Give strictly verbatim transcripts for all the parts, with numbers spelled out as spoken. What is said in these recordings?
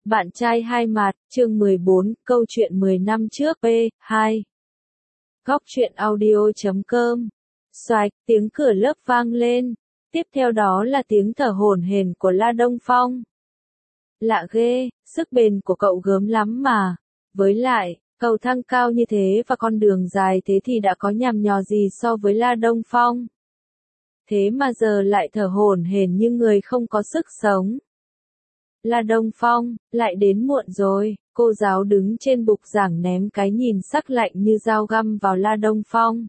Bạn trai hai mặt, chương mười bốn, câu chuyện mười năm trước, P hai. Góc truyện audio chấm com. Xoạch, tiếng cửa lớp vang lên. Tiếp theo đó là tiếng thở hổn hển của La Đông Phong. Lạ ghê, sức bền của cậu gớm lắm mà. Với lại, cầu thang cao như thế và con đường dài thế thì đã có nhằm nhò gì so với La Đông Phong. Thế mà giờ lại thở hổn hển như người không có sức sống. La Đông Phong, lại đến muộn rồi, cô giáo đứng trên bục giảng ném cái nhìn sắc lạnh như dao găm vào La Đông Phong.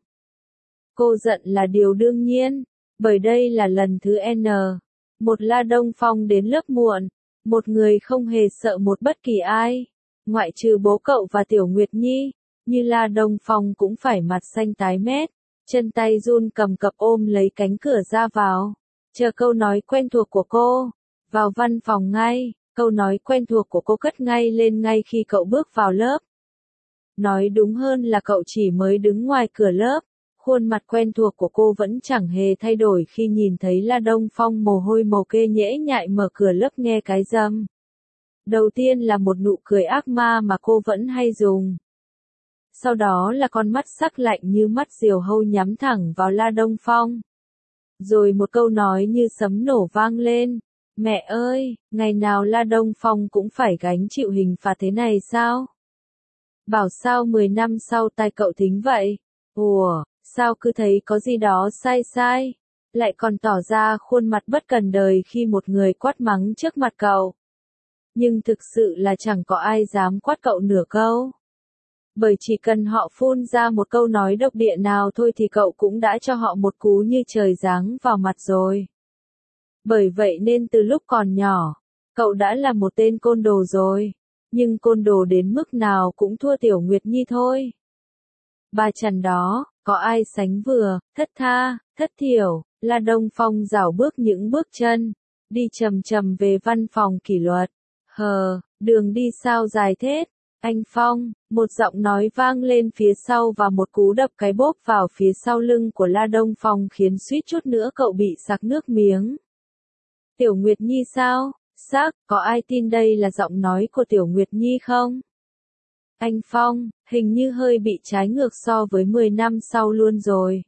Cô giận là điều đương nhiên, bởi đây là lần thứ N. Một La Đông Phong đến lớp muộn, một người không hề sợ một bất kỳ ai, ngoại trừ bố cậu và Tiểu Nguyệt Nhi, như La Đông Phong cũng phải mặt xanh tái mét, chân tay run cầm cập ôm lấy cánh cửa ra vào, chờ câu nói quen thuộc của cô. Vào văn phòng ngay, câu nói quen thuộc của cô cất ngay lên ngay khi cậu bước vào lớp. Nói đúng hơn là cậu chỉ mới đứng ngoài cửa lớp, khuôn mặt quen thuộc của cô vẫn chẳng hề thay đổi khi nhìn thấy La Đông Phong mồ hôi mồ kê nhễ nhại mở cửa lớp nghe cái râm. Đầu tiên là một nụ cười ác ma mà cô vẫn hay dùng. Sau đó là con mắt sắc lạnh như mắt diều hâu nhắm thẳng vào La Đông Phong. Rồi một câu nói như sấm nổ vang lên. Mẹ ơi, ngày nào La Đông Phong cũng phải gánh chịu hình phạt thế này sao? Bảo sao mười năm sau tai cậu thính vậy? Ủa, sao cứ thấy có gì đó sai sai? Lại còn tỏ ra khuôn mặt bất cần đời khi một người quát mắng trước mặt cậu. Nhưng thực sự là chẳng có ai dám quát cậu nửa câu. Bởi chỉ cần họ phun ra một câu nói độc địa nào thôi thì cậu cũng đã cho họ một cú như trời giáng vào mặt rồi. Bởi vậy nên từ lúc còn nhỏ, cậu đã là một tên côn đồ rồi, nhưng côn đồ đến mức nào cũng thua Tiểu Nguyệt Nhi thôi. Bà chằn đó, có ai sánh vừa, thất tha, thất thiểu, La Đông Phong rảo bước những bước chân, đi chầm chầm về văn phòng kỷ luật. Hờ, đường đi sao dài thế? Anh Phong, một giọng nói vang lên phía sau và một cú đập cái bốp vào phía sau lưng của La Đông Phong khiến suýt chút nữa cậu bị sặc nước miếng. Tiểu Nguyệt Nhi sao? Xác, có ai tin đây là giọng nói của Tiểu Nguyệt Nhi không? Anh Phong, hình như hơi bị trái ngược so với mười năm sau luôn rồi.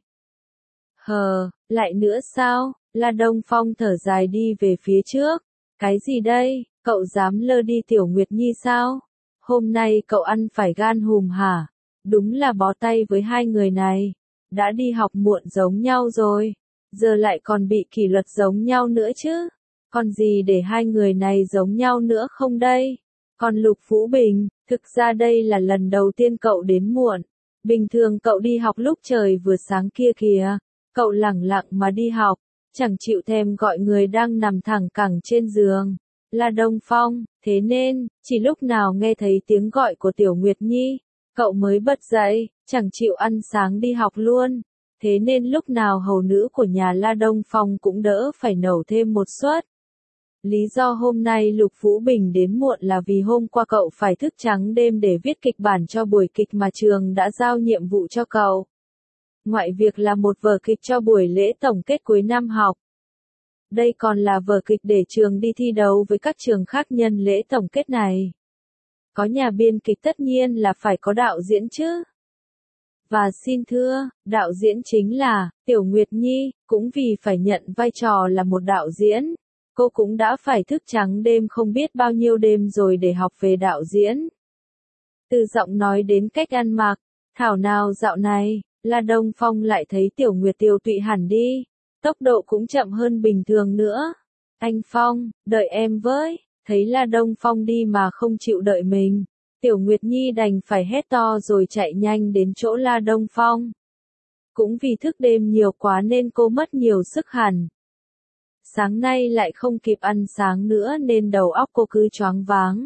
Hờ, lại nữa sao? La Đông Phong thở dài đi về phía trước. Cái gì đây? Cậu dám lơ đi Tiểu Nguyệt Nhi sao? Hôm nay cậu ăn phải gan hùm hả? Đúng là bó tay với hai người này. Đã đi học muộn giống nhau rồi. Giờ lại còn bị kỷ luật giống nhau nữa chứ. Còn gì để hai người này giống nhau nữa không đây? Còn Lục Vũ Bình, thực ra đây là lần đầu tiên cậu đến muộn. Bình thường cậu đi học lúc trời vừa sáng kia kìa. Cậu lẳng lặng mà đi học, chẳng chịu thèm gọi người đang nằm thẳng cẳng trên giường. La Đông Phong, thế nên, chỉ lúc nào nghe thấy tiếng gọi của Tiểu Nguyệt Nhi, cậu mới bật dậy, chẳng chịu ăn sáng đi học luôn. Thế nên lúc nào hầu nữ của nhà La Đông Phong cũng đỡ phải nấu thêm một suất. Lý do hôm nay Lục Vũ Bình đến muộn là vì hôm qua cậu phải thức trắng đêm để viết kịch bản cho buổi kịch mà trường đã giao nhiệm vụ cho cậu. Ngoại việc là một vở kịch cho buổi lễ tổng kết cuối năm học. Đây còn là vở kịch để trường đi thi đấu với các trường khác nhân lễ tổng kết này. Có nhà biên kịch tất nhiên là phải có đạo diễn chứ. Và xin thưa, đạo diễn chính là Tiểu Nguyệt Nhi, cũng vì phải nhận vai trò là một đạo diễn. Cô cũng đã phải thức trắng đêm không biết bao nhiêu đêm rồi để học về đạo diễn. Từ giọng nói đến cách ăn mặc, thảo nào dạo này, La Đông Phong lại thấy Tiểu Nguyệt tiêu tụy hẳn đi, tốc độ cũng chậm hơn bình thường nữa. Anh Phong, đợi em với, thấy La Đông Phong đi mà không chịu đợi mình. Tiểu Nguyệt Nhi đành phải hét to rồi chạy nhanh đến chỗ La Đông Phong. Cũng vì thức đêm nhiều quá nên cô mất nhiều sức hẳn. Sáng nay lại không kịp ăn sáng nữa nên đầu óc cô cứ choáng váng.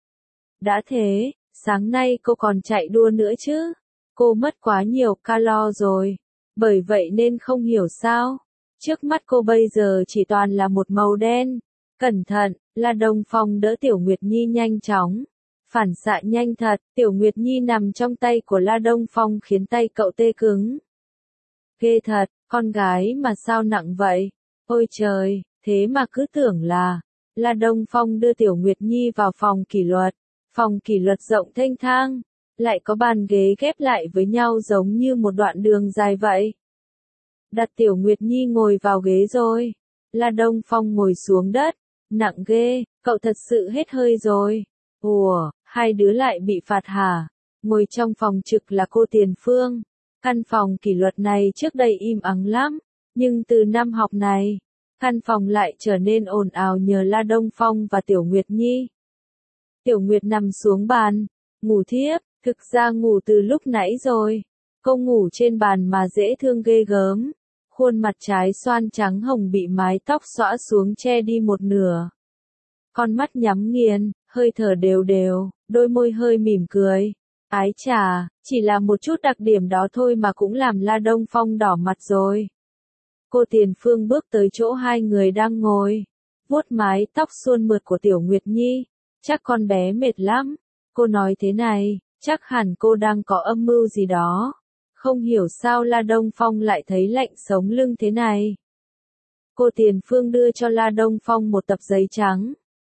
Đã thế, sáng nay cô còn chạy đua nữa chứ. Cô mất quá nhiều calo rồi. Bởi vậy nên không hiểu sao. Trước mắt cô bây giờ chỉ toàn là một màu đen. Cẩn thận, La Đông Phong đỡ Tiểu Nguyệt Nhi nhanh chóng. Phản xạ nhanh thật, Tiểu Nguyệt Nhi nằm trong tay của La Đông Phong khiến tay cậu tê cứng. Ghê thật, con gái mà sao nặng vậy? Ôi trời, thế mà cứ tưởng là, La Đông Phong đưa Tiểu Nguyệt Nhi vào phòng kỷ luật. Phòng kỷ luật rộng thênh thang, lại có bàn ghế ghép lại với nhau giống như một đoạn đường dài vậy. Đặt Tiểu Nguyệt Nhi ngồi vào ghế rồi. La Đông Phong ngồi xuống đất. Nặng ghê, cậu thật sự hết hơi rồi. Ủa, hai đứa lại bị phạt hả? Ngồi trong phòng trực là cô Tiền Phương. Căn phòng kỷ luật này trước đây im ắng lắm, nhưng từ năm học này, căn phòng lại trở nên ồn ào nhờ La Đông Phong và Tiểu Nguyệt Nhi. Tiểu Nguyệt nằm xuống bàn, ngủ thiếp, thực ra ngủ từ lúc nãy rồi. Cô ngủ trên bàn mà dễ thương ghê gớm. Khuôn mặt trái xoan trắng hồng bị mái tóc xõa xuống che đi một nửa. Con mắt nhắm nghiền, hơi thở đều đều, đôi môi hơi mỉm cười. Ái chà, chỉ là một chút đặc điểm đó thôi mà cũng làm La Đông Phong đỏ mặt rồi. Cô Tiền Phương bước tới chỗ hai người đang ngồi, vuốt mái tóc suôn mượt của Tiểu Nguyệt Nhi. Chắc con bé mệt lắm. Cô nói thế này, chắc hẳn cô đang có âm mưu gì đó. Không hiểu sao La Đông Phong lại thấy lạnh sống lưng thế này. Cô Tiền Phương đưa cho La Đông Phong một tập giấy trắng.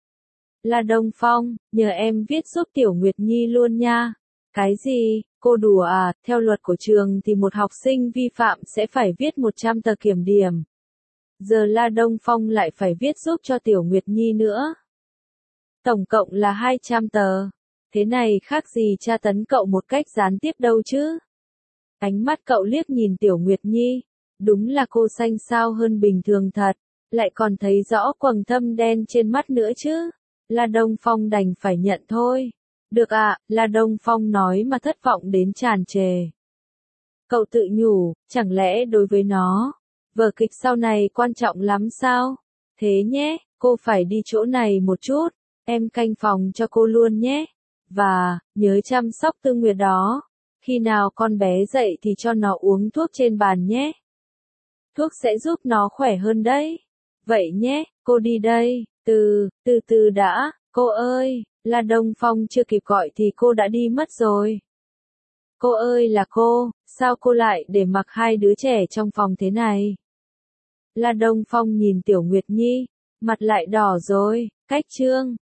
La Đông Phong, nhờ em viết giúp Tiểu Nguyệt Nhi luôn nha. Cái gì, cô đùa à, theo luật của trường thì một học sinh vi phạm sẽ phải viết một trăm tờ kiểm điểm. Giờ La Đông Phong lại phải viết giúp cho Tiểu Nguyệt Nhi nữa. Tổng cộng là hai trăm tờ. Thế này khác gì tra tấn cậu một cách gián tiếp đâu chứ. Ánh mắt cậu liếc nhìn Tiểu Nguyệt Nhi. Đúng là cô xanh xao hơn bình thường thật. Lại còn thấy rõ quầng thâm đen trên mắt nữa chứ. La Đông Phong đành phải nhận thôi. Được ạ, à, La Đông Phong nói mà thất vọng đến tràn trề. Cậu tự nhủ, chẳng lẽ đối với nó, vở kịch sau này quan trọng lắm sao? Thế nhé, cô phải đi chỗ này một chút, em canh phòng cho cô luôn nhé. Và, nhớ chăm sóc Tư Nguyệt đó. Khi nào con bé dậy thì cho nó uống thuốc trên bàn nhé. Thuốc sẽ giúp nó khỏe hơn đấy. Vậy nhé, cô đi đây. Từ, từ từ đã, cô ơi. La Đông Phong chưa kịp gọi thì cô đã đi mất rồi. Cô ơi là cô, sao cô lại để mặc hai đứa trẻ trong phòng thế này? La Đông Phong nhìn Tiểu Nguyệt Nhi, mặt lại đỏ rồi, cách chương.